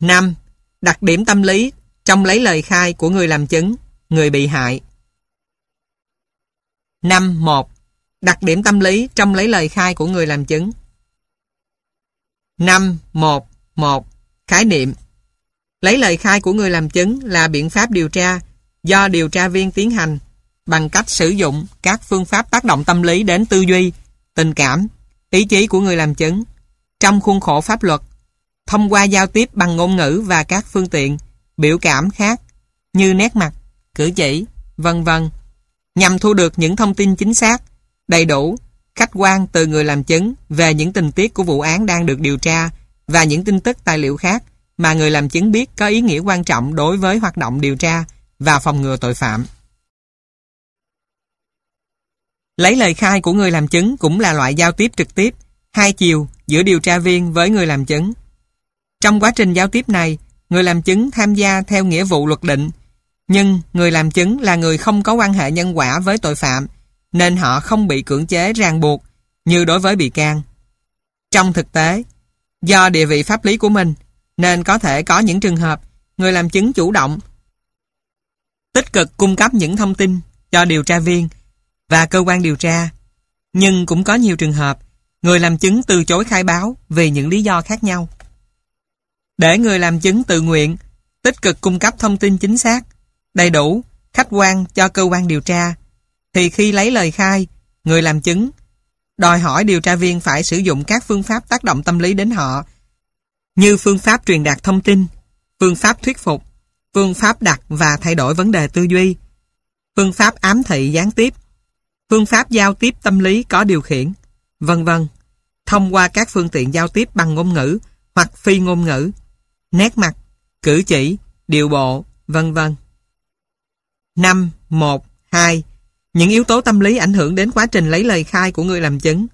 5. Đặc điểm tâm lý trong lấy lời khai của người làm chứng, người bị hại. 5.1. Đặc điểm tâm lý trong lấy lời khai của người làm chứng. 5.1.1. Khái niệm. Lấy lời khai của người làm chứng là biện pháp điều tra do điều tra viên tiến hành bằng cách sử dụng các phương pháp tác động tâm lý đến tư duy, tình cảm, ý chí của người làm chứng trong khuôn khổ pháp luật, thông qua giao tiếp bằng ngôn ngữ và các phương tiện biểu cảm khác như nét mặt, cử chỉ, vân vân, nhằm thu được những thông tin chính xác, đầy đủ, khách quan từ người làm chứng về những tình tiết của vụ án đang được điều tra và những tin tức tài liệu khác mà người làm chứng biết có ý nghĩa quan trọng đối với hoạt động điều tra và phòng ngừa tội phạm. Lấy lời khai của người làm chứng cũng là loại giao tiếp trực tiếp, hai chiều giữa điều tra viên với người làm chứng. Trong quá trình giao tiếp này, người làm chứng tham gia theo nghĩa vụ luật định, nhưng người làm chứng là người không có quan hệ nhân quả với tội phạm, nên họ không bị cưỡng chế ràng buộc như đối với bị can. Trong thực tế, do địa vị pháp lý của mình, nên có thể có những trường hợp người làm chứng chủ động, tích cực cung cấp những thông tin cho điều tra viên và cơ quan điều tra, nhưng cũng có nhiều trường hợp người làm chứng từ chối khai báo vì những lý do khác nhau. Để người làm chứng tự nguyện, tích cực cung cấp thông tin chính xác, đầy đủ, khách quan cho cơ quan điều tra, thì khi lấy lời khai, người làm chứng đòi hỏi điều tra viên phải sử dụng các phương pháp tác động tâm lý đến họ, như phương pháp truyền đạt thông tin, phương pháp thuyết phục, phương pháp đặt và thay đổi vấn đề tư duy, phương pháp ám thị gián tiếp, phương pháp giao tiếp tâm lý có điều khiển, vân vân, thông qua các phương tiện giao tiếp bằng ngôn ngữ hoặc phi ngôn ngữ, nét mặt, cử chỉ, điệu bộ, vân vân. 5.1.2. Những yếu tố tâm lý ảnh hưởng đến quá trình lấy lời khai của người làm chứng.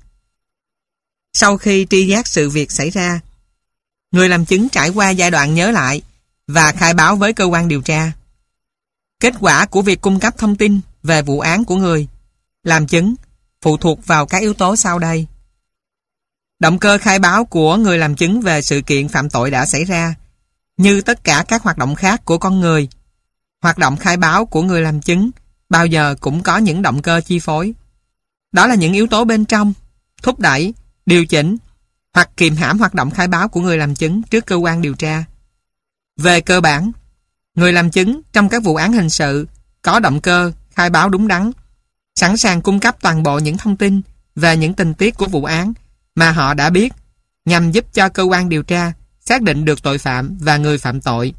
Sau khi tri giác sự việc xảy ra, người làm chứng trải qua giai đoạn nhớ lại và khai báo với cơ quan điều tra. Kết quả của việc cung cấp thông tin về vụ án của người làm chứng phụ thuộc vào các yếu tố sau đây. Động cơ khai báo của người làm chứng về sự kiện phạm tội đã xảy ra. Như tất cả các hoạt động khác của con người, hoạt động khai báo của người làm chứng bao giờ cũng có những động cơ chi phối. Đó là những yếu tố bên trong, thúc đẩy, điều chỉnh hoặc kiềm hãm hoạt động khai báo của người làm chứng trước cơ quan điều tra. Về cơ bản, người làm chứng trong các vụ án hình sự có động cơ khai báo đúng đắn, sẵn sàng cung cấp toàn bộ những thông tin về những tình tiết của vụ án mà họ đã biết, nhằm giúp cho cơ quan điều tra xác định được tội phạm và người phạm tội,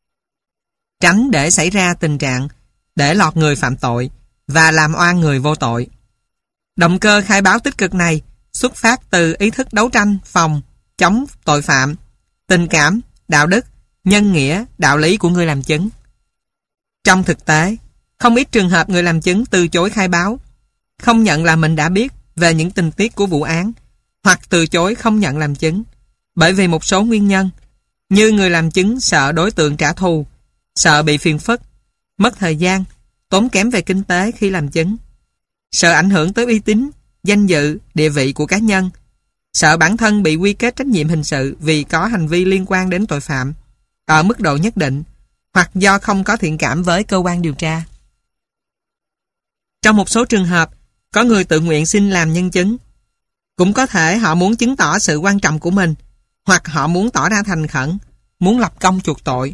tránh để xảy ra tình trạng để lọt người phạm tội và làm oan người vô tội. Động cơ khai báo tích cực này xuất phát từ ý thức đấu tranh phòng chống tội phạm, tình cảm, đạo đức, nhân nghĩa, đạo lý của người làm chứng. Trong thực tế, không ít trường hợp người làm chứng từ chối khai báo, không nhận là mình đã biết về những tình tiết của vụ án, hoặc từ chối không nhận làm chứng bởi vì một số nguyên nhân, như người làm chứng sợ đối tượng trả thù, sợ bị phiền phức, mất thời gian, tốn kém về kinh tế khi làm chứng, sợ ảnh hưởng tới uy tín, danh dự, địa vị của cá nhân, sợ bản thân bị quy kết trách nhiệm hình sự vì có hành vi liên quan đến tội phạm ở mức độ nhất định, hoặc do không có thiện cảm với cơ quan điều tra. Trong một số trường hợp, có người tự nguyện xin làm nhân chứng. Cũng có thể họ muốn chứng tỏ sự quan trọng của mình, hoặc họ muốn tỏ ra thành khẩn, muốn lập công chuộc tội.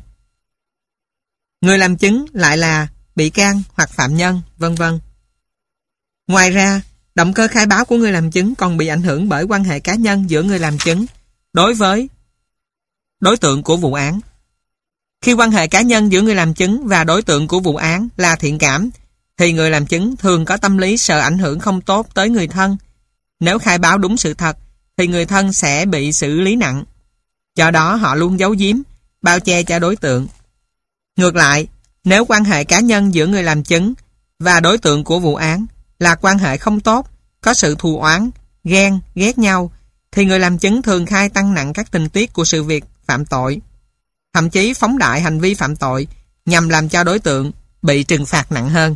Người làm chứng lại là bị can hoặc phạm nhân, vân vân. Ngoài ra, động cơ khai báo của người làm chứng còn bị ảnh hưởng bởi quan hệ cá nhân giữa người làm chứng đối với đối tượng của vụ án. Khi quan hệ cá nhân giữa người làm chứng và đối tượng của vụ án là thiện cảm, thì người làm chứng thường có tâm lý sợ ảnh hưởng không tốt tới người thân. Nếu khai báo đúng sự thật, thì người thân sẽ bị xử lý nặng. Do đó họ luôn giấu giếm, bao che cho đối tượng. Ngược lại, nếu quan hệ cá nhân giữa người làm chứng và đối tượng của vụ án là quan hệ không tốt, có sự thù oán, ghen, ghét nhau, thì người làm chứng thường khai tăng nặng các tình tiết của sự việc phạm tội, thậm chí phóng đại hành vi phạm tội nhằm làm cho đối tượng bị trừng phạt nặng hơn.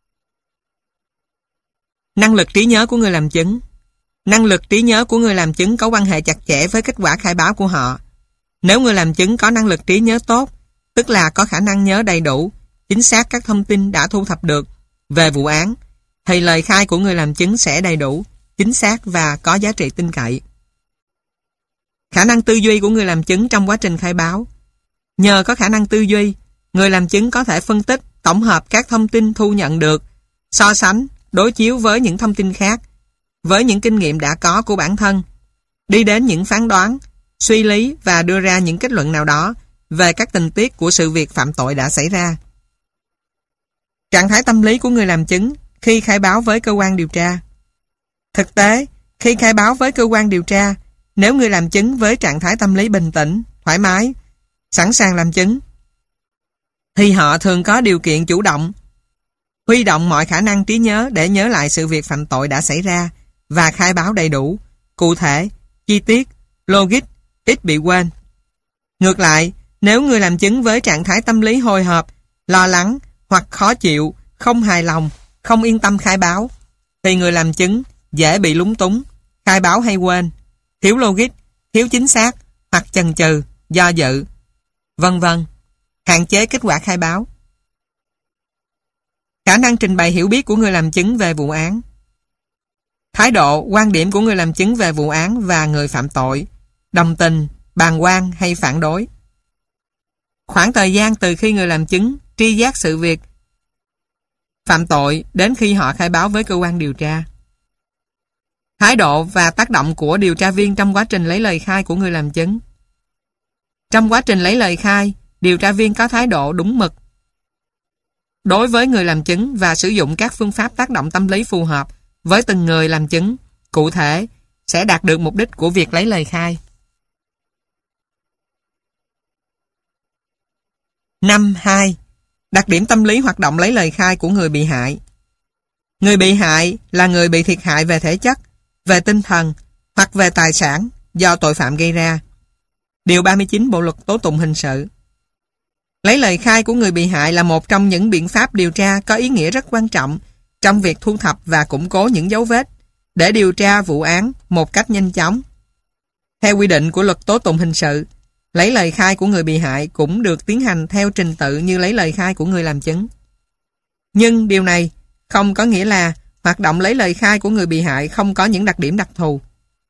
Năng lực trí nhớ của người làm chứng. Năng lực trí nhớ của người làm chứng có quan hệ chặt chẽ với kết quả khai báo của họ. Nếu người làm chứng có năng lực trí nhớ tốt, tức là có khả năng nhớ đầy đủ, chính xác các thông tin đã thu thập được về vụ án, thì lời khai của người làm chứng sẽ đầy đủ, chính xác và có giá trị tin cậy. Khả năng tư duy của người làm chứng trong quá trình khai báo. Nhờ có khả năng tư duy, người làm chứng có thể phân tích, tổng hợp các thông tin thu nhận được, so sánh, đối chiếu với những thông tin khác, với những kinh nghiệm đã có của bản thân, đi đến những phán đoán, suy lý và đưa ra những kết luận nào đó về các tình tiết của sự việc phạm tội đã xảy ra. Trạng thái tâm lý của người làm chứng khi khai báo với cơ quan điều tra. Thực tế, khi khai báo với cơ quan điều tra, nếu người làm chứng với trạng thái tâm lý bình tĩnh, thoải mái, sẵn sàng làm chứng, thì họ thường có điều kiện chủ động, huy động mọi khả năng trí nhớ để nhớ lại sự việc phạm tội đã xảy ra và khai báo đầy đủ, cụ thể, chi tiết, logic, ít bị quên. Ngược lại, nếu người làm chứng với trạng thái tâm lý hồi hộp, lo lắng hoặc khó chịu, không hài lòng, không yên tâm khai báo, thì người làm chứng dễ bị lúng túng, khai báo hay quên, thiếu logic, thiếu chính xác hoặc chần chừ, do dự, vân vân, hạn chế kết quả khai báo. Khả năng trình bày hiểu biết của người làm chứng về vụ án. Thái độ, quan điểm của người làm chứng về vụ án và người phạm tội, đồng tình, bàng quan hay phản đối. Khoảng thời gian từ khi người làm chứng tri giác sự việc phạm tội đến khi họ khai báo với cơ quan điều tra. Thái độ và tác động của điều tra viên trong quá trình lấy lời khai của người làm chứng. Trong quá trình lấy lời khai, điều tra viên có thái độ đúng mực đối với người làm chứng và sử dụng các phương pháp tác động tâm lý phù hợp với từng người làm chứng, cụ thể, sẽ đạt được mục đích của việc lấy lời khai. 5.2. Đặc điểm tâm lý hoạt động lấy lời khai của người bị hại. Người bị hại là người bị thiệt hại về thể chất, về tinh thần hoặc về tài sản do tội phạm gây ra. Điều 39 Bộ luật tố tụng hình sự. Lấy lời khai của người bị hại là một trong những biện pháp điều tra có ý nghĩa rất quan trọng trong việc thu thập và củng cố những dấu vết để điều tra vụ án một cách nhanh chóng. Theo quy định của luật tố tụng hình sự, lấy lời khai của người bị hại cũng được tiến hành theo trình tự như lấy lời khai của người làm chứng. Nhưng điều này không có nghĩa là hoạt động lấy lời khai của người bị hại không có những đặc điểm đặc thù.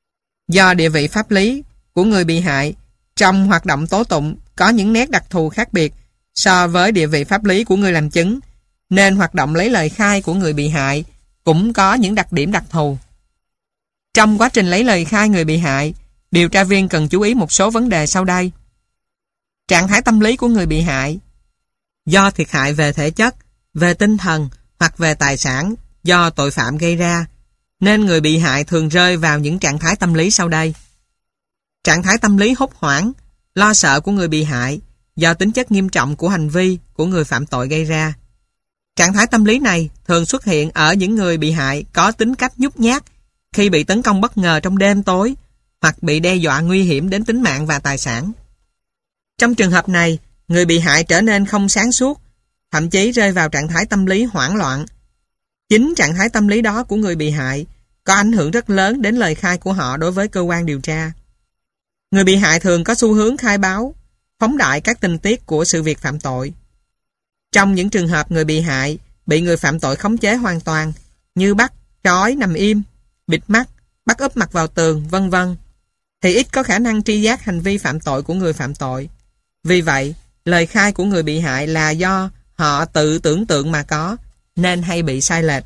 Do địa vị pháp lý của người bị hại trong hoạt động tố tụng có những nét đặc thù khác biệt so với địa vị pháp lý của người làm chứng, nên hoạt động lấy lời khai của người bị hại cũng có những đặc điểm đặc thù. Trong quá trình lấy lời khai người bị hại, điều tra viên cần chú ý một số vấn đề sau đây. Trạng thái tâm lý của người bị hại. Do thiệt hại về thể chất, về tinh thần hoặc về tài sản do tội phạm gây ra, nên người bị hại thường rơi vào những trạng thái tâm lý sau đây. Trạng thái tâm lý hốt hoảng, lo sợ của người bị hại do tính chất nghiêm trọng của hành vi của người phạm tội gây ra. Trạng thái tâm lý này thường xuất hiện ở những người bị hại có tính cách nhút nhát khi bị tấn công bất ngờ trong đêm tối hoặc bị đe dọa nguy hiểm đến tính mạng và tài sản. Trong trường hợp này, người bị hại trở nên không sáng suốt, thậm chí rơi vào trạng thái tâm lý hoảng loạn. Chính trạng thái tâm lý đó của người bị hại có ảnh hưởng rất lớn đến lời khai của họ đối với cơ quan điều tra. Người bị hại thường có xu hướng khai báo, phóng đại các tình tiết của sự việc phạm tội. Trong những trường hợp người bị hại bị người phạm tội khống chế hoàn toàn, như bắt, trói, nằm im, bịt mắt, bắt úp mặt vào tường, vân vân, thì ít có khả năng tri giác hành vi phạm tội của người phạm tội. Vì vậy, lời khai của người bị hại là do họ tự tưởng tượng mà có, nên hay bị sai lệch.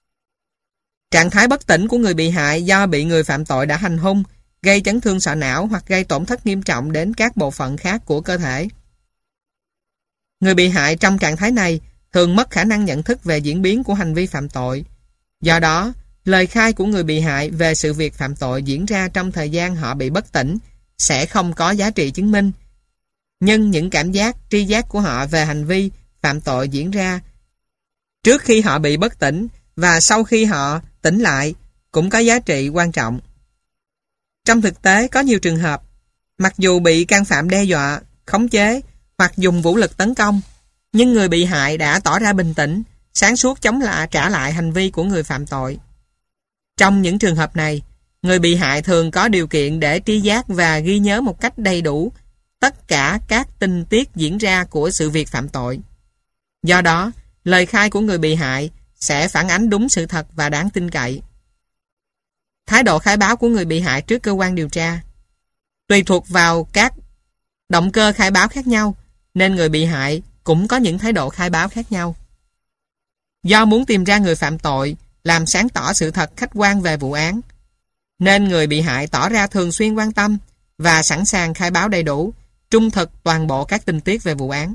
Trạng thái bất tỉnh của người bị hại do bị người phạm tội đã hành hung, gây chấn thương sọ não hoặc gây tổn thất nghiêm trọng đến các bộ phận khác của cơ thể. Người bị hại trong trạng thái này thường mất khả năng nhận thức về diễn biến của hành vi phạm tội. Do đó, lời khai của người bị hại về sự việc phạm tội diễn ra trong thời gian họ bị bất tỉnh sẽ không có giá trị chứng minh. Nhưng những cảm giác, tri giác của họ về hành vi phạm tội diễn ra trước khi họ bị bất tỉnh và sau khi họ tỉnh lại cũng có giá trị quan trọng. Trong thực tế, có nhiều trường hợp, mặc dù bị can phạm đe dọa, khống chế hoặc dùng vũ lực tấn công, nhưng người bị hại đã tỏ ra bình tĩnh, sáng suốt chống lại trả lại hành vi của người phạm tội. Trong những trường hợp này, người bị hại thường có điều kiện để tri giác và ghi nhớ một cách đầy đủ tất cả các tình tiết diễn ra của sự việc phạm tội. Do đó, lời khai của người bị hại sẽ phản ánh đúng sự thật và đáng tin cậy. Thái độ khai báo của người bị hại trước cơ quan điều tra tùy thuộc vào các động cơ khai báo khác nhau, nên người bị hại cũng có những thái độ khai báo khác nhau. Do muốn tìm ra người phạm tội, làm sáng tỏ sự thật khách quan về vụ án, nên người bị hại tỏ ra thường xuyên quan tâm và sẵn sàng khai báo đầy đủ, trung thực toàn bộ các tình tiết về vụ án.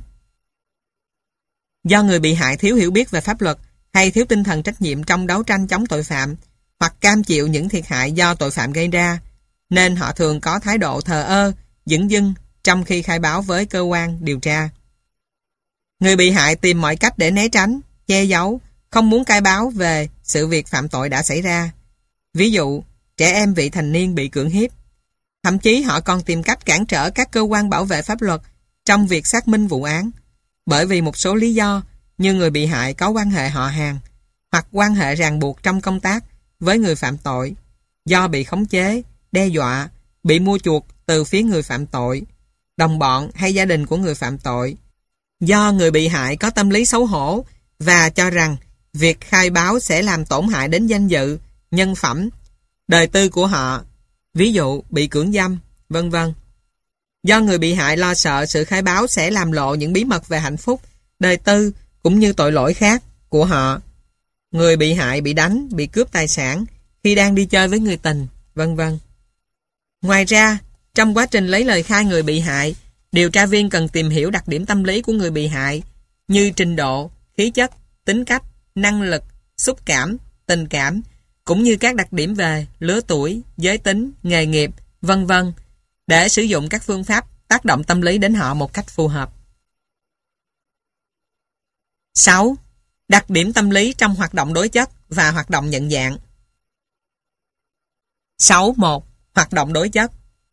Do người bị hại thiếu hiểu biết về pháp luật hay thiếu tinh thần trách nhiệm trong đấu tranh chống tội phạm hoặc cam chịu những thiệt hại do tội phạm gây ra, nên họ thường có thái độ thờ ơ, dửng dưng trong khi khai báo với cơ quan điều tra. Người bị hại tìm mọi cách để né tránh, che giấu, không muốn khai báo về sự việc phạm tội đã xảy ra. Ví dụ, trẻ em vị thành niên bị cưỡng hiếp. Thậm chí họ còn tìm cách cản trở các cơ quan bảo vệ pháp luật trong việc xác minh vụ án, bởi vì một số lý do như người bị hại có quan hệ họ hàng hoặc quan hệ ràng buộc trong công tác với người phạm tội, do bị khống chế, đe dọa, bị mua chuộc từ phía người phạm tội, đồng bọn hay gia đình của người phạm tội. Do người bị hại có tâm lý xấu hổ và cho rằng việc khai báo sẽ làm tổn hại đến danh dự, nhân phẩm, đời tư của họ, ví dụ bị cưỡng dâm, vân vân. Do người bị hại lo sợ sự khai báo sẽ làm lộ những bí mật về hạnh phúc, đời tư cũng như tội lỗi khác của họ. Người bị hại bị đánh, bị cướp tài sản khi đang đi chơi với người tình, vân vân. Ngoài ra, trong quá trình lấy lời khai người bị hại, điều tra viên cần tìm hiểu đặc điểm tâm lý của người bị hại như trình độ, khí chất, tính cách, năng lực, xúc cảm, tình cảm, cũng như các đặc điểm về lứa tuổi, giới tính, nghề nghiệp, vân vân, để sử dụng các phương pháp tác động tâm lý đến họ một cách phù hợp. 6. Đặc điểm tâm lý trong hoạt động đối chất và hoạt động nhận dạng. 6.1. Hoạt động đối chất.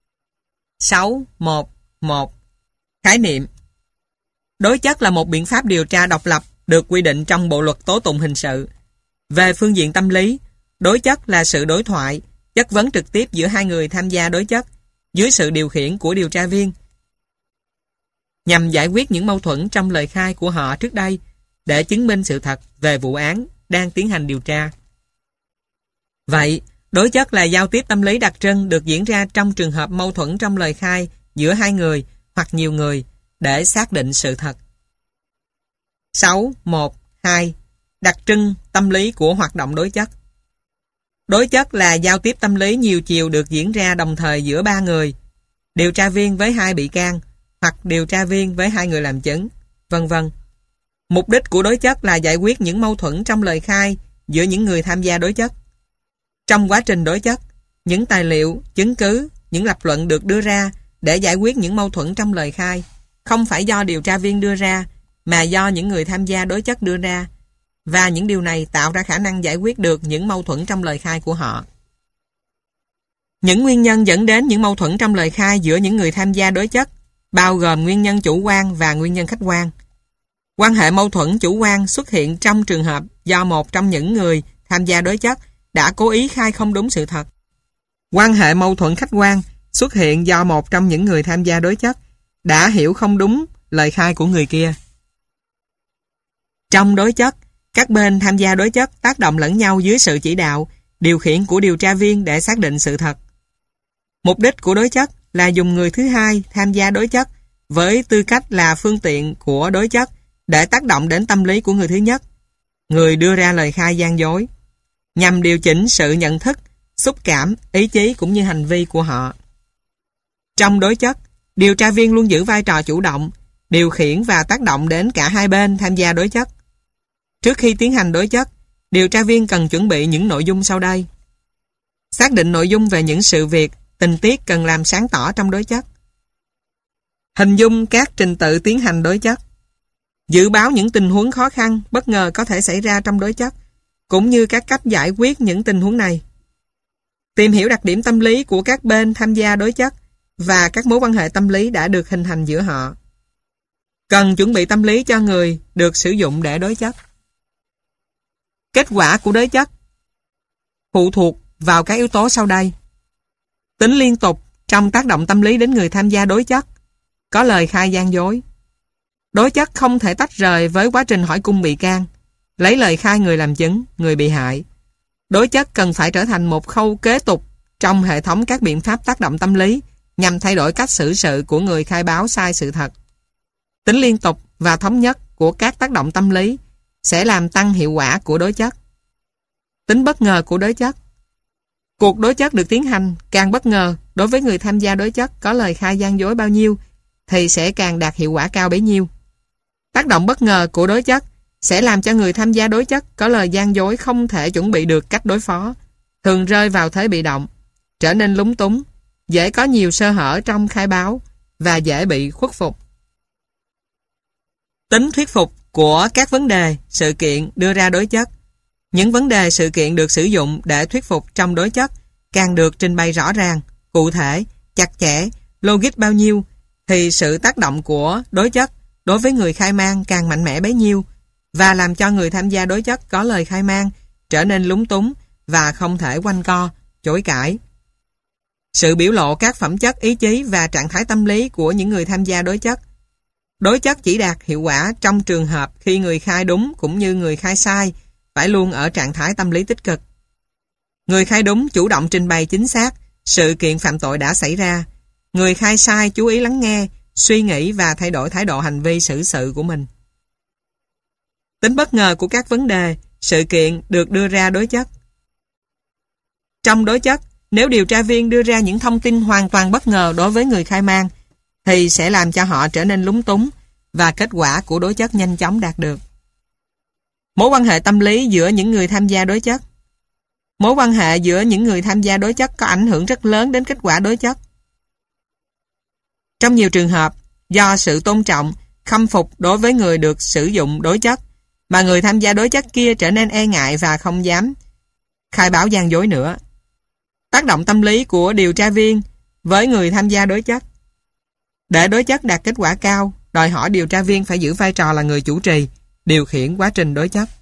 6.1.1. Khái niệm. Đối chất là một biện pháp điều tra độc lập được quy định trong Bộ luật tố tụng hình sự. Về phương diện tâm lý, đối chất là sự đối thoại, chất vấn trực tiếp giữa hai người tham gia đối chất dưới sự điều khiển của điều tra viên nhằm giải quyết những mâu thuẫn trong lời khai của họ trước đây để chứng minh sự thật về vụ án đang tiến hành điều tra. Vậy, đối chất là giao tiếp tâm lý đặc trưng được diễn ra trong trường hợp mâu thuẫn trong lời khai giữa hai người hoặc nhiều người để xác định sự thật. 6.1.2. Đặc trưng tâm lý của hoạt động đối chất. Đối chất là giao tiếp tâm lý nhiều chiều được diễn ra đồng thời giữa ba người, điều tra viên với hai bị can hoặc điều tra viên với hai người làm chứng, vân vân. Mục đích của đối chất là giải quyết những mâu thuẫn trong lời khai giữa những người tham gia đối chất. Trong quá trình đối chất, những tài liệu, chứng cứ, những lập luận được đưa ra để giải quyết những mâu thuẫn trong lời khai không phải do điều tra viên đưa ra mà do những người tham gia đối chất đưa ra, và những điều này tạo ra khả năng giải quyết được những mâu thuẫn trong lời khai của họ. Những nguyên nhân dẫn đến những mâu thuẫn trong lời khai giữa những người tham gia đối chất bao gồm nguyên nhân chủ quan và nguyên nhân khách quan. Quan hệ mâu thuẫn chủ quan xuất hiện trong trường hợp do một trong những người tham gia đối chất đã cố ý khai không đúng sự thật. Quan hệ mâu thuẫn khách quan xuất hiện do một trong những người tham gia đối chất đã hiểu không đúng lời khai của người kia. Trong đối chất, các bên tham gia đối chất tác động lẫn nhau dưới sự chỉ đạo, điều khiển của điều tra viên để xác định sự thật. Mục đích của đối chất là dùng người thứ hai tham gia đối chất với tư cách là phương tiện của đối chất để tác động đến tâm lý của người thứ nhất, người đưa ra lời khai gian dối, nhằm điều chỉnh sự nhận thức, xúc cảm, ý chí cũng như hành vi của họ. Trong đối chất, điều tra viên luôn giữ vai trò chủ động, điều khiển và tác động đến cả hai bên tham gia đối chất. Trước khi tiến hành đối chất, điều tra viên cần chuẩn bị những nội dung sau đây. Xác định nội dung về những sự việc, tình tiết cần làm sáng tỏ trong đối chất. Hình dung các trình tự tiến hành đối chất. Dự báo những tình huống khó khăn, bất ngờ có thể xảy ra trong đối chất, cũng như các cách giải quyết những tình huống này. Tìm hiểu đặc điểm tâm lý của các bên tham gia đối chất và các mối quan hệ tâm lý đã được hình thành giữa họ. Cần chuẩn bị tâm lý cho người được sử dụng để đối chất. Kết quả của đối chất phụ thuộc vào các yếu tố sau đây. Tính liên tục trong tác động tâm lý đến người tham gia đối chất, có lời khai gian dối. Đối chất không thể tách rời với quá trình hỏi cung bị can, lấy lời khai người làm chứng, người bị hại. Đối chất cần phải trở thành một khâu kế tục trong hệ thống các biện pháp tác động tâm lý nhằm thay đổi cách xử sự của người khai báo sai sự thật. Tính liên tục và thống nhất của các tác động tâm lý sẽ làm tăng hiệu quả của đối chất. Tính bất ngờ của đối chất. Cuộc đối chất được tiến hành càng bất ngờ đối với người tham gia đối chất có lời khai gian dối bao nhiêu thì sẽ càng đạt hiệu quả cao bấy nhiêu. Tác động bất ngờ của đối chất sẽ làm cho người tham gia đối chất có lời gian dối không thể chuẩn bị được cách đối phó, thường rơi vào thế bị động, trở nên lúng túng, dễ có nhiều sơ hở trong khai báo và dễ bị khuất phục. Tính thuyết phục của các vấn đề, sự kiện đưa ra đối chất. Những vấn đề sự kiện được sử dụng để thuyết phục trong đối chất càng được trình bày rõ ràng, cụ thể, chặt chẽ, logic bao nhiêu thì sự tác động của đối chất đối với người khai man càng mạnh mẽ bấy nhiêu và làm cho người tham gia đối chất có lời khai man trở nên lúng túng và không thể quanh co, chối cãi. Sự biểu lộ các phẩm chất ý chí và trạng thái tâm lý của những người tham gia đối chất. Đối chất chỉ đạt hiệu quả trong trường hợp khi người khai đúng cũng như người khai sai phải luôn ở trạng thái tâm lý tích cực. Người khai đúng chủ động trình bày chính xác sự kiện phạm tội đã xảy ra. Người khai sai chú ý lắng nghe, suy nghĩ và thay đổi thái độ hành vi xử sự của mình. Tính bất ngờ của các vấn đề, sự kiện được đưa ra đối chất. Trong đối chất, nếu điều tra viên đưa ra những thông tin hoàn toàn bất ngờ đối với người khai man, thì sẽ làm cho họ trở nên lúng túng và kết quả của đối chất nhanh chóng đạt được. Mối quan hệ tâm lý giữa những người tham gia đối chất. Mối quan hệ giữa những người tham gia đối chất có ảnh hưởng rất lớn đến kết quả đối chất. Trong nhiều trường hợp, do sự tôn trọng, khâm phục đối với người được sử dụng đối chất, mà người tham gia đối chất kia trở nên e ngại và không dám khai báo gian dối nữa. Tác động tâm lý của điều tra viên với người tham gia đối chất. Để đối chất đạt kết quả cao, đòi hỏi điều tra viên phải giữ vai trò là người chủ trì, điều khiển quá trình đối chất.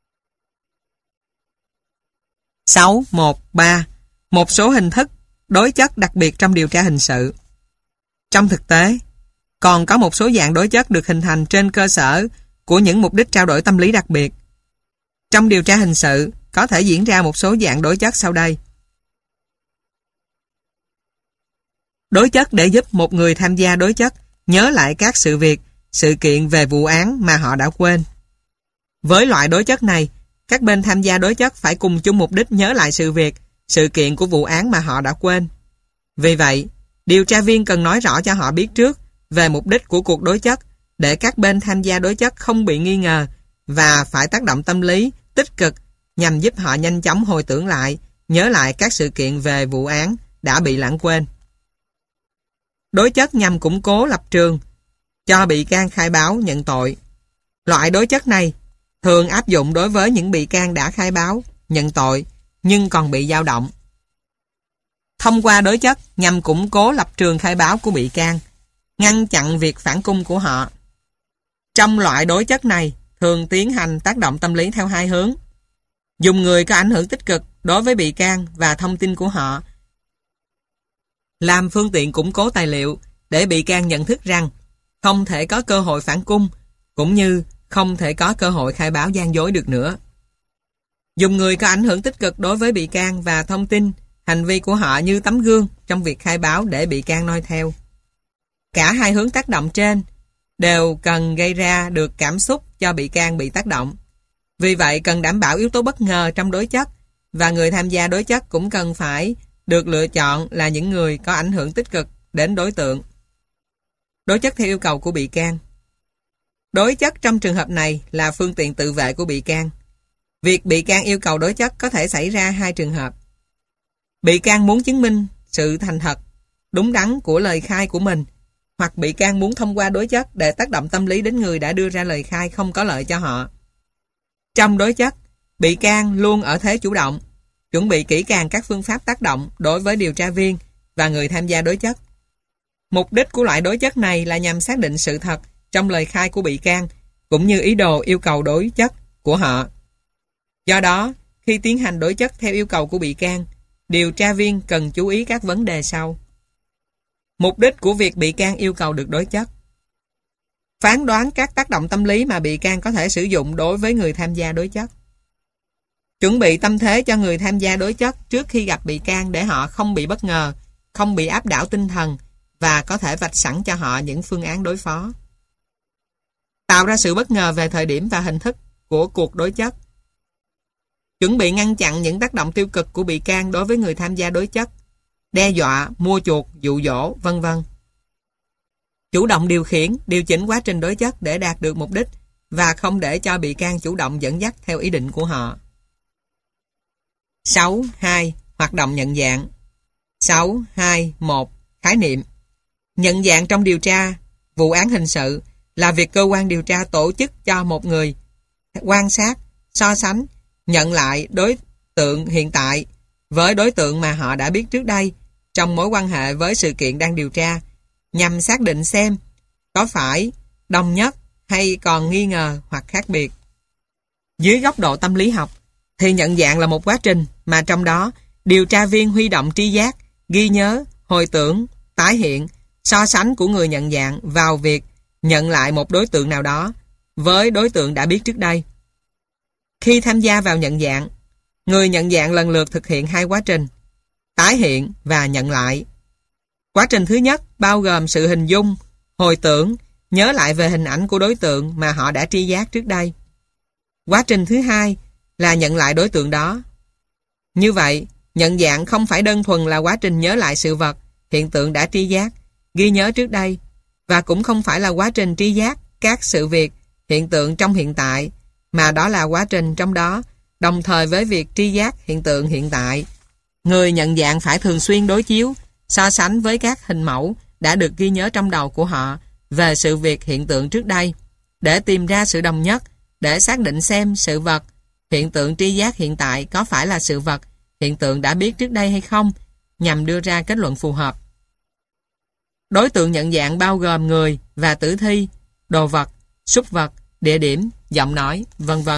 6.1.3. Một số hình thức đối chất đặc biệt trong điều tra hình sự. Trong thực tế, còn có một số dạng đối chất được hình thành trên cơ sở của những mục đích trao đổi tâm lý đặc biệt. Trong điều tra hình sự, có thể diễn ra một số dạng đối chất sau đây. Đối chất để giúp một người tham gia đối chất nhớ lại các sự việc, sự kiện về vụ án mà họ đã quên. Với loại đối chất này, các bên tham gia đối chất phải cùng chung mục đích nhớ lại sự việc, sự kiện của vụ án mà họ đã quên. Vì vậy, điều tra viên cần nói rõ cho họ biết trước về mục đích của cuộc đối chất để các bên tham gia đối chất không bị nghi ngờ và phải tác động tâm lý tích cực nhằm giúp họ nhanh chóng hồi tưởng lại, nhớ lại các sự kiện về vụ án đã bị lãng quên. Đối chất nhằm củng cố lập trường cho bị can khai báo nhận tội. Loại đối chất này thường áp dụng đối với những bị can đã khai báo, nhận tội nhưng còn bị dao động. Thông qua đối chất nhằm củng cố lập trường khai báo của bị can, ngăn chặn việc phản cung của họ. Trong loại đối chất này thường tiến hành tác động tâm lý theo hai hướng. Dùng người có ảnh hưởng tích cực đối với bị can và thông tin của họ làm phương tiện củng cố tài liệu để bị can nhận thức rằng không thể có cơ hội phản cung cũng như không thể có cơ hội khai báo gian dối được nữa. Dùng người có ảnh hưởng tích cực đối với bị can và thông tin, hành vi của họ như tấm gương trong việc khai báo để bị can noi theo. Cả hai hướng tác động trên đều cần gây ra được cảm xúc cho bị can bị tác động. Vì vậy cần đảm bảo yếu tố bất ngờ trong đối chất và người tham gia đối chất cũng cần phải được lựa chọn là những người có ảnh hưởng tích cực đến đối tượng. Đối chất theo yêu cầu của bị can. Đối chất trong trường hợp này là phương tiện tự vệ của bị can. Việc bị can yêu cầu đối chất có thể xảy ra hai trường hợp. Bị can muốn chứng minh sự thành thật, đúng đắn của lời khai của mình, hoặc bị can muốn thông qua đối chất để tác động tâm lý đến người đã đưa ra lời khai không có lợi cho họ. Trong đối chất, bị can luôn ở thế chủ động, chuẩn bị kỹ càng các phương pháp tác động đối với điều tra viên và người tham gia đối chất. Mục đích của loại đối chất này là nhằm xác định sự thật trong lời khai của bị can, cũng như ý đồ yêu cầu đối chất của họ. Do đó, khi tiến hành đối chất theo yêu cầu của bị can, điều tra viên cần chú ý các vấn đề sau. Mục đích của việc bị can yêu cầu được đối chất. Phán đoán các tác động tâm lý mà bị can có thể sử dụng đối với người tham gia đối chất. Chuẩn bị tâm thế cho người tham gia đối chất trước khi gặp bị can để họ không bị bất ngờ, không bị áp đảo tinh thần và có thể vạch sẵn cho họ những phương án đối phó. Tạo ra sự bất ngờ về thời điểm và hình thức của cuộc đối chất. Chuẩn bị ngăn chặn những tác động tiêu cực của bị can đối với người tham gia đối chất, đe dọa, mua chuộc, dụ dỗ, vân vân. Chủ động điều khiển, điều chỉnh quá trình đối chất để đạt được mục đích và không để cho bị can chủ động dẫn dắt theo ý định của họ. 6.2. Hoạt động nhận dạng. 6.2.1. Khái niệm. Nhận dạng trong điều tra, vụ án hình sự là việc cơ quan điều tra tổ chức cho một người quan sát, so sánh, nhận lại đối tượng hiện tại với đối tượng mà họ đã biết trước đây trong mối quan hệ với sự kiện đang điều tra, nhằm xác định xem có phải đồng nhất hay còn nghi ngờ hoặc khác biệt. Dưới góc độ tâm lý học, thì nhận dạng là một quá trình mà trong đó điều tra viên huy động tri giác, ghi nhớ, hồi tưởng, tái hiện, so sánh của người nhận dạng vào việc nhận lại một đối tượng nào đó với đối tượng đã biết trước đây. Khi tham gia vào nhận dạng, người nhận dạng lần lượt thực hiện hai quá trình, tái hiện và nhận lại. Quá trình thứ nhất bao gồm sự hình dung, hồi tưởng, nhớ lại về hình ảnh của đối tượng mà họ đã tri giác trước đây. Quá trình thứ hai là nhận lại đối tượng đó. Như vậy, nhận dạng không phải đơn thuần là quá trình nhớ lại sự vật, hiện tượng đã tri giác, ghi nhớ trước đây, và cũng không phải là quá trình tri giác các sự việc, hiện tượng trong hiện tại, mà đó là quá trình trong đó, đồng thời với việc tri giác hiện tượng hiện tại. Người nhận dạng phải thường xuyên đối chiếu, so sánh với các hình mẫu đã được ghi nhớ trong đầu của họ về sự việc hiện tượng trước đây, để tìm ra sự đồng nhất, để xác định xem sự vật, hiện tượng tri giác hiện tại có phải là sự vật, hiện tượng đã biết trước đây hay không, nhằm đưa ra kết luận phù hợp. Đối tượng nhận dạng bao gồm người và tử thi, đồ vật, súc vật, địa điểm, giọng nói, vân vân.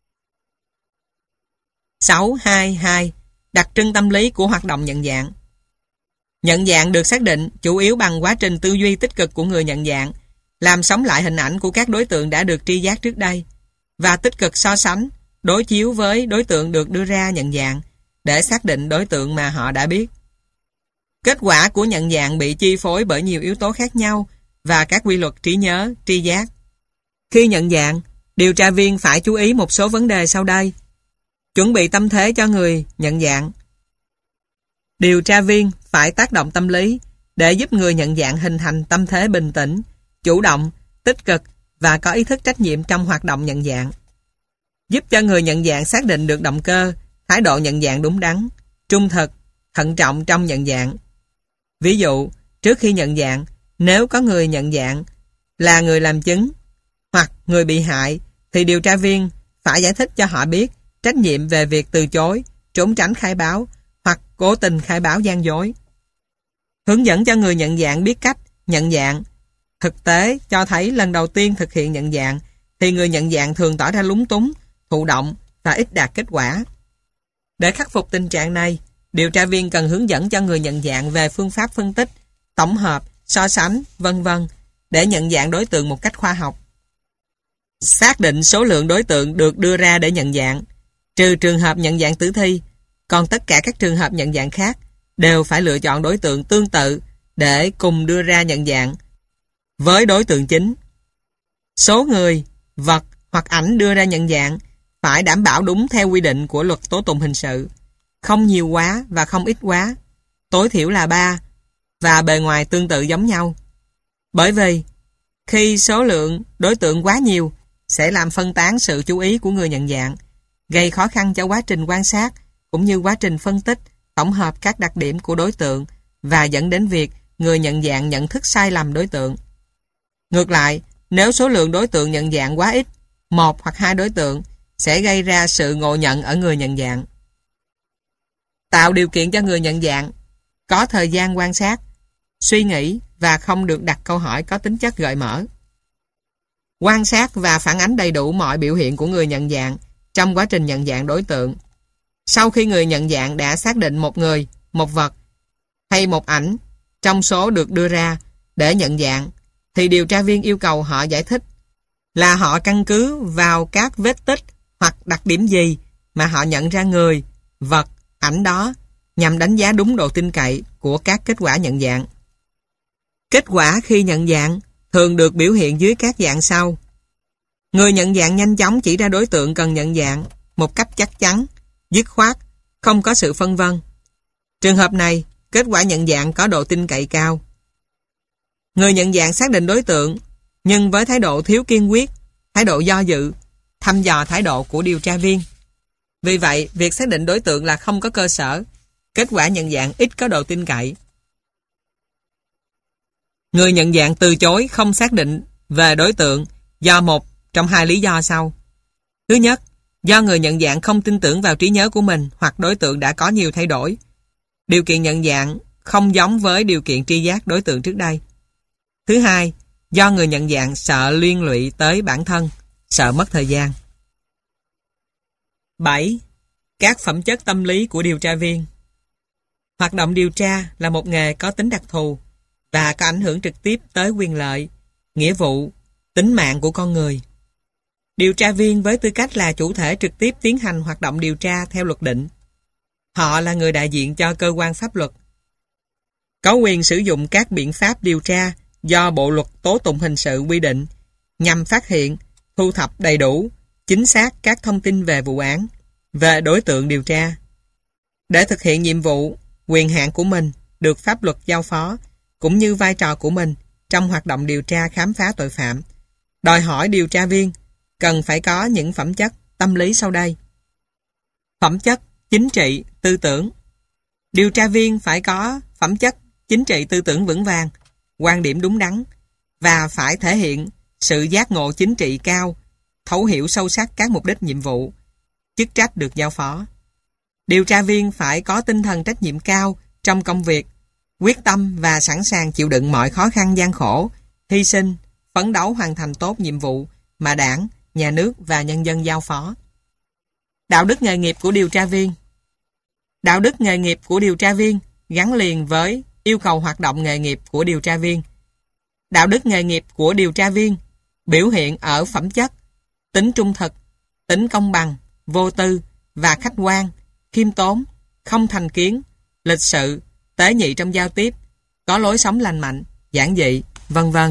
6.2.2. Đặc trưng tâm lý của hoạt động nhận dạng. Nhận dạng được xác định chủ yếu bằng quá trình tư duy tích cực của người nhận dạng, làm sống lại hình ảnh của các đối tượng đã được tri giác trước đây, và tích cực so sánh, đối chiếu với đối tượng được đưa ra nhận dạng, để xác định đối tượng mà họ đã biết. Kết quả của nhận dạng bị chi phối bởi nhiều yếu tố khác nhau và các quy luật trí nhớ, tri giác. Khi nhận dạng, điều tra viên phải chú ý một số vấn đề sau đây. Chuẩn bị tâm thế cho người nhận dạng. Điều tra viên phải tác động tâm lý để giúp người nhận dạng hình thành tâm thế bình tĩnh, chủ động, tích cực và có ý thức trách nhiệm trong hoạt động nhận dạng. Giúp cho người nhận dạng xác định được động cơ, thái độ nhận dạng đúng đắn, trung thực, thận trọng trong nhận dạng. Ví dụ, trước khi nhận dạng, nếu có người nhận dạng là người làm chứng hoặc người bị hại, thì điều tra viên phải giải thích cho họ biết trách nhiệm về việc từ chối, trốn tránh khai báo hoặc cố tình khai báo gian dối. Hướng dẫn cho người nhận dạng biết cách nhận dạng. Thực tế cho thấy lần đầu tiên thực hiện nhận dạng thì người nhận dạng thường tỏ ra lúng túng, thụ động và ít đạt kết quả. Để khắc phục tình trạng này, điều tra viên cần hướng dẫn cho người nhận dạng về phương pháp phân tích, tổng hợp, so sánh, vân vân để nhận dạng đối tượng một cách khoa học. Xác định số lượng đối tượng được đưa ra để nhận dạng, trừ trường hợp nhận dạng tử thi, còn tất cả các trường hợp nhận dạng khác đều phải lựa chọn đối tượng tương tự để cùng đưa ra nhận dạng với đối tượng chính. Số người, vật hoặc ảnh đưa ra nhận dạng phải đảm bảo đúng theo quy định của luật tố tụng hình sự, không nhiều quá và không ít quá, tối thiểu là 3 và bề ngoài tương tự giống nhau. Bởi vì khi số lượng đối tượng quá nhiều sẽ làm phân tán sự chú ý của người nhận dạng, gây khó khăn cho quá trình quan sát cũng như quá trình phân tích, tổng hợp các đặc điểm của đối tượng và dẫn đến việc người nhận dạng nhận thức sai lầm đối tượng. Ngược lại, nếu số lượng đối tượng nhận dạng quá ít, 1 hoặc 2 đối tượng sẽ gây ra sự ngộ nhận ở người nhận dạng. Tạo điều kiện cho người nhận dạng có thời gian quan sát, suy nghĩ và không được đặt câu hỏi có tính chất gợi mở. Quan sát và phản ánh đầy đủ mọi biểu hiện của người nhận dạng trong quá trình nhận dạng đối tượng. Sau khi người nhận dạng đã xác định một người, một vật hay một ảnh trong số được đưa ra để nhận dạng, thì điều tra viên yêu cầu họ giải thích là họ căn cứ vào các vết tích hoặc đặc điểm gì mà họ nhận ra người, vật, ảnh đó, nhằm đánh giá đúng độ tin cậy của các kết quả nhận dạng. Kết quả khi nhận dạng thường được biểu hiện dưới các dạng sau. Người nhận dạng nhanh chóng chỉ ra đối tượng cần nhận dạng một cách chắc chắn, dứt khoát, không có sự phân vân. Trường hợp này, kết quả nhận dạng có độ tin cậy cao. Người nhận dạng xác định đối tượng, nhưng với thái độ thiếu kiên quyết, thái độ do dự, thăm dò thái độ của điều tra viên. Vì vậy, việc xác định đối tượng là không có cơ sở, kết quả nhận dạng ít có độ tin cậy. Người nhận dạng từ chối không xác định về đối tượng do một trong hai lý do sau. Thứ nhất, do người nhận dạng không tin tưởng vào trí nhớ của mình hoặc đối tượng đã có nhiều thay đổi. Điều kiện nhận dạng không giống với điều kiện tri giác đối tượng trước đây. Thứ hai, do người nhận dạng sợ liên lụy tới bản thân, sợ mất thời gian. 7. Các phẩm chất tâm lý của điều tra viên. Hoạt động điều tra là một nghề có tính đặc thù và có ảnh hưởng trực tiếp tới quyền lợi, nghĩa vụ, tính mạng của con người. Điều tra viên với tư cách là chủ thể trực tiếp tiến hành hoạt động điều tra theo luật định. Họ là người đại diện cho cơ quan pháp luật, có quyền sử dụng các biện pháp điều tra do Bộ luật tố tụng hình sự quy định nhằm phát hiện, thu thập đầy đủ, chính xác các thông tin về vụ án, về đối tượng điều tra. Để thực hiện nhiệm vụ, quyền hạn của mình được pháp luật giao phó, cũng như vai trò của mình trong hoạt động điều tra khám phá tội phạm, đòi hỏi điều tra viên cần phải có những phẩm chất tâm lý sau đây. Phẩm chất chính trị, tư tưởng. Điều tra viên phải có phẩm chất chính trị tư tưởng vững vàng, quan điểm đúng đắn và phải thể hiện sự giác ngộ chính trị cao, thấu hiểu sâu sắc các mục đích nhiệm vụ, chức trách được giao phó. Điều tra viên phải có tinh thần trách nhiệm cao trong công việc, quyết tâm và sẵn sàng chịu đựng mọi khó khăn gian khổ, hy sinh, phấn đấu hoàn thành tốt nhiệm vụ mà Đảng, Nhà nước và nhân dân giao phó. Đạo đức nghề nghiệp của điều tra viên. Đạo đức nghề nghiệp của điều tra viên gắn liền với yêu cầu hoạt động nghề nghiệp của điều tra viên. Đạo đức nghề nghiệp của điều tra viên biểu hiện ở phẩm chất tính trung thực, tính công bằng, vô tư và khách quan, khiêm tốn, không thành kiến, lịch sự, tế nhị trong giao tiếp, có lối sống lành mạnh, giản dị, vân vân.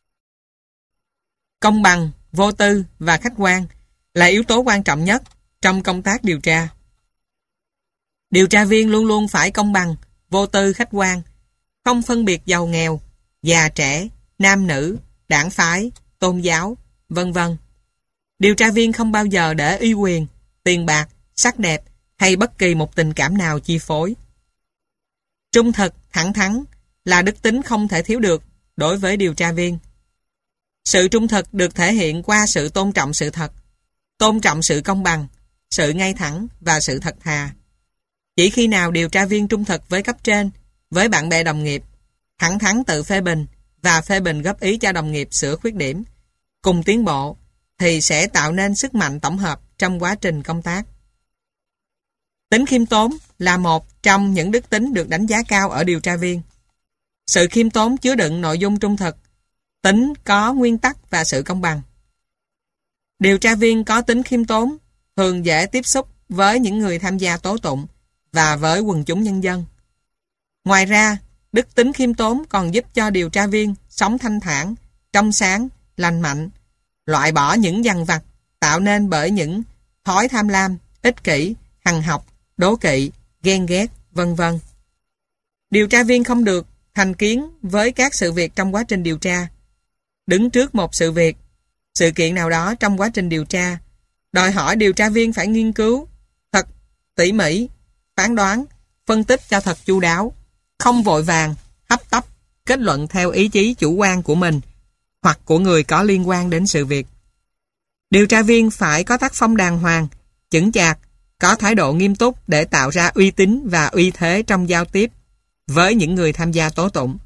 Công bằng, vô tư và khách quan là yếu tố quan trọng nhất trong công tác điều tra. Điều tra viên luôn luôn phải công bằng, vô tư, khách quan, không phân biệt giàu nghèo, già trẻ, nam nữ, đảng phái, tôn giáo, vân vân. Điều tra viên không bao giờ để uy quyền, tiền bạc, sắc đẹp hay bất kỳ một tình cảm nào chi phối. Trung thực, thẳng thắn là đức tính không thể thiếu được đối với điều tra viên. Sự trung thực được thể hiện qua sự tôn trọng sự thật, tôn trọng sự công bằng, sự ngay thẳng và sự thật thà. Chỉ khi nào điều tra viên trung thực với cấp trên, với bạn bè đồng nghiệp, thẳng thắn tự phê bình và phê bình góp ý cho đồng nghiệp sửa khuyết điểm, cùng tiến bộ, thì sẽ tạo nên sức mạnh tổng hợp trong quá trình công tác. Tính khiêm tốn là một trong những đức tính được đánh giá cao ở điều tra viên. Sự khiêm tốn chứa đựng nội dung trung thực, tính có nguyên tắc và sự công bằng. Điều tra viên có tính khiêm tốn thường dễ tiếp xúc với những người tham gia tố tụng và với quần chúng nhân dân. Ngoài ra, đức tính khiêm tốn còn giúp cho điều tra viên sống thanh thản, trong sáng, lành mạnh, loại bỏ những dằn vặt tạo nên bởi những thói tham lam, ích kỷ, hằn học, đố kỵ, ghen ghét, vân vân. Điều tra viên không được thành kiến với các sự việc trong quá trình điều tra. Đứng trước một sự kiện nào đó trong quá trình điều tra, đòi hỏi điều tra viên phải nghiên cứu thật tỉ mỉ, phán đoán, phân tích cho thật chu đáo, không vội vàng, hấp tấp, kết luận theo ý chí chủ quan của mình hoặc của người có liên quan đến sự việc. Điều tra viên phải có tác phong đàng hoàng, chững chạc, có thái độ nghiêm túc để tạo ra uy tín và uy thế trong giao tiếp với những người tham gia tố tụng.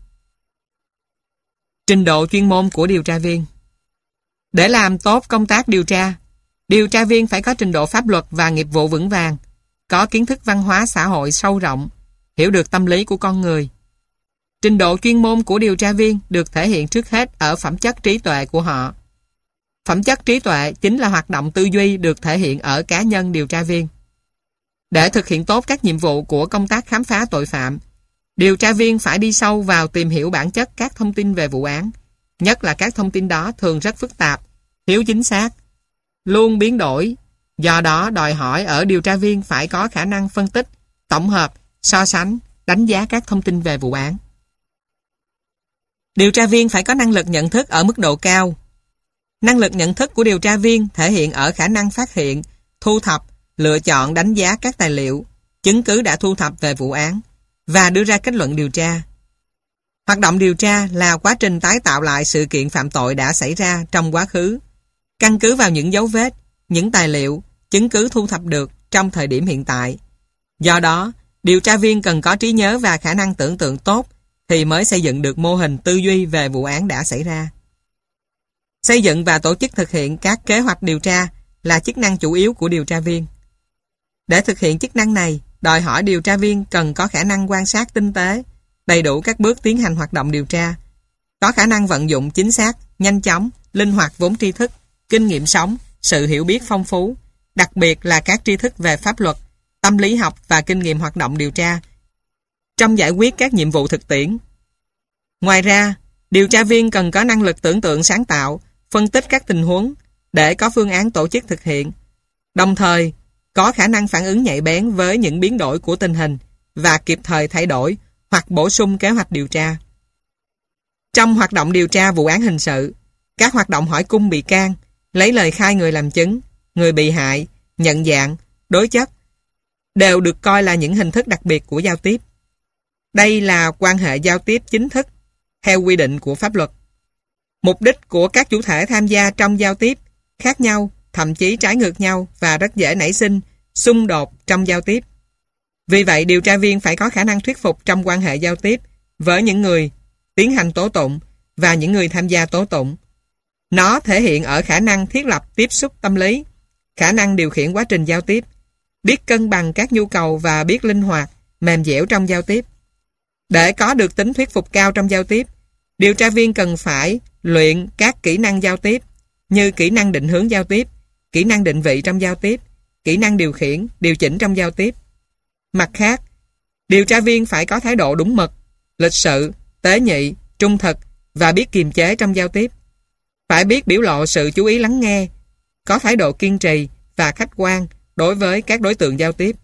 Trình độ chuyên môn của điều tra viên. Để làm tốt công tác điều tra viên phải có trình độ pháp luật và nghiệp vụ vững vàng, có kiến thức văn hóa xã hội sâu rộng, hiểu được tâm lý của con người. Trình độ chuyên môn của điều tra viên được thể hiện trước hết ở phẩm chất trí tuệ của họ. Phẩm chất trí tuệ chính là hoạt động tư duy được thể hiện ở cá nhân điều tra viên. Để thực hiện tốt các nhiệm vụ của công tác khám phá tội phạm, điều tra viên phải đi sâu vào tìm hiểu bản chất các thông tin về vụ án, nhất là các thông tin đó thường rất phức tạp, thiếu chính xác, luôn biến đổi. Do đó đòi hỏi ở điều tra viên phải có khả năng phân tích, tổng hợp, so sánh, đánh giá các thông tin về vụ án. Điều tra viên phải có năng lực nhận thức ở mức độ cao. Năng lực nhận thức của điều tra viên thể hiện ở khả năng phát hiện, thu thập, lựa chọn, đánh giá các tài liệu, chứng cứ đã thu thập về vụ án và đưa ra kết luận điều tra. Hoạt động điều tra là quá trình tái tạo lại sự kiện phạm tội đã xảy ra trong quá khứ, căn cứ vào những dấu vết, những tài liệu, chứng cứ thu thập được trong thời điểm hiện tại. Do đó, điều tra viên cần có trí nhớ và khả năng tưởng tượng tốt thì mới xây dựng được mô hình tư duy về vụ án đã xảy ra. Xây dựng và tổ chức thực hiện các kế hoạch điều tra là chức năng chủ yếu của điều tra viên. Để thực hiện chức năng này, đòi hỏi điều tra viên cần có khả năng quan sát tinh tế, đầy đủ các bước tiến hành hoạt động điều tra, có khả năng vận dụng chính xác, nhanh chóng, linh hoạt vốn tri thức, kinh nghiệm sống, sự hiểu biết phong phú, đặc biệt là các tri thức về pháp luật, tâm lý học và kinh nghiệm hoạt động điều tra trong giải quyết các nhiệm vụ thực tiễn. Ngoài ra, điều tra viên cần có năng lực tưởng tượng sáng tạo, phân tích các tình huống để có phương án tổ chức thực hiện, đồng thời có khả năng phản ứng nhạy bén với những biến đổi của tình hình và kịp thời thay đổi hoặc bổ sung kế hoạch điều tra. Trong hoạt động điều tra vụ án hình sự, các hoạt động hỏi cung bị can, lấy lời khai người làm chứng, người bị hại, nhận dạng, đối chất đều được coi là những hình thức đặc biệt của giao tiếp. Đây là quan hệ giao tiếp chính thức theo quy định của pháp luật. Mục đích của các chủ thể tham gia trong giao tiếp khác nhau, thậm chí trái ngược nhau và rất dễ nảy sinh xung đột trong giao tiếp. Vì vậy, điều tra viên phải có khả năng thuyết phục trong quan hệ giao tiếp với những người tiến hành tố tụng và những người tham gia tố tụng. Nó thể hiện ở khả năng thiết lập tiếp xúc tâm lý, khả năng điều khiển quá trình giao tiếp, biết cân bằng các nhu cầu và biết linh hoạt, mềm dẻo trong giao tiếp. Để có được tính thuyết phục cao trong giao tiếp, điều tra viên cần phải luyện các kỹ năng giao tiếp như kỹ năng định hướng giao tiếp, kỹ năng định vị trong giao tiếp, kỹ năng điều khiển, điều chỉnh trong giao tiếp. Mặt khác, điều tra viên phải có thái độ đúng mực, lịch sự, tế nhị, trung thực và biết kiềm chế trong giao tiếp. Phải biết biểu lộ sự chú ý lắng nghe, có thái độ kiên trì và khách quan đối với các đối tượng giao tiếp.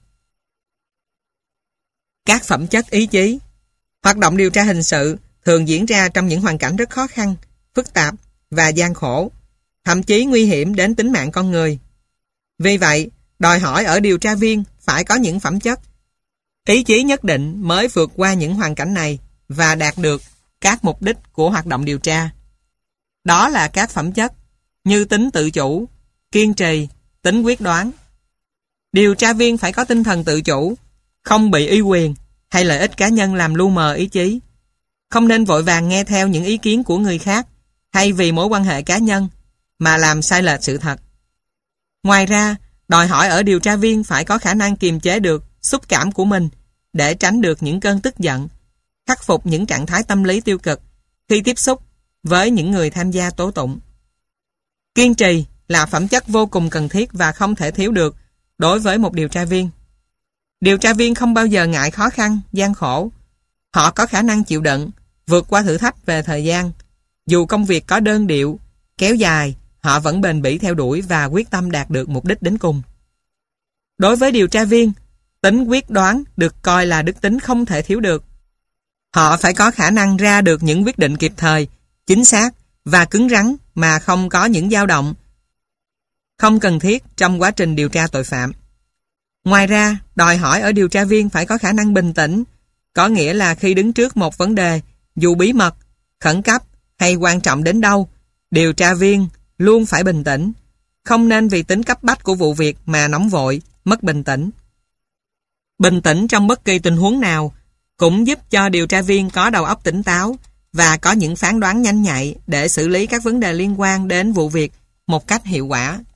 Các phẩm chất ý chí. Hoạt động điều tra hình sự thường diễn ra trong những hoàn cảnh rất khó khăn, phức tạp và gian khổ, thậm chí nguy hiểm đến tính mạng con người. Vì vậy, đòi hỏi ở điều tra viên phải có những phẩm chất ý chí nhất định mới vượt qua những hoàn cảnh này và đạt được các mục đích của hoạt động điều tra. Đó là các phẩm chất như tính tự chủ, kiên trì, tính quyết đoán. Điều tra viên phải có tinh thần tự chủ, không bị uy quyền hay lợi ích cá nhân làm lu mờ ý chí. Không nên vội vàng nghe theo những ý kiến của người khác hay vì mối quan hệ cá nhân mà làm sai lệch sự thật. Ngoài ra, đòi hỏi ở điều tra viên phải có khả năng kiềm chế được xúc cảm của mình để tránh được những cơn tức giận, khắc phục những trạng thái tâm lý tiêu cực khi tiếp xúc với những người tham gia tố tụng. Kiên trì là phẩm chất vô cùng cần thiết và không thể thiếu được đối với một điều tra viên. Điều tra viên không bao giờ ngại khó khăn, gian khổ. Họ có khả năng chịu đựng, vượt qua thử thách về thời gian. Dù công việc có đơn điệu, kéo dài, họ vẫn bền bỉ theo đuổi và quyết tâm đạt được mục đích đến cùng. Đối với điều tra viên, tính quyết đoán được coi là đức tính không thể thiếu được. Họ phải có khả năng ra được những quyết định kịp thời, chính xác và cứng rắn mà không có những dao động không cần thiết trong quá trình điều tra tội phạm. Ngoài ra, đòi hỏi ở điều tra viên phải có khả năng bình tĩnh, có nghĩa là khi đứng trước một vấn đề, dù bí mật, khẩn cấp hay quan trọng đến đâu, điều tra viên luôn phải bình tĩnh, không nên vì tính cấp bách của vụ việc mà nóng vội, mất bình tĩnh. Bình tĩnh trong bất kỳ tình huống nào cũng giúp cho điều tra viên có đầu óc tỉnh táo và có những phán đoán nhanh nhạy để xử lý các vấn đề liên quan đến vụ việc một cách hiệu quả.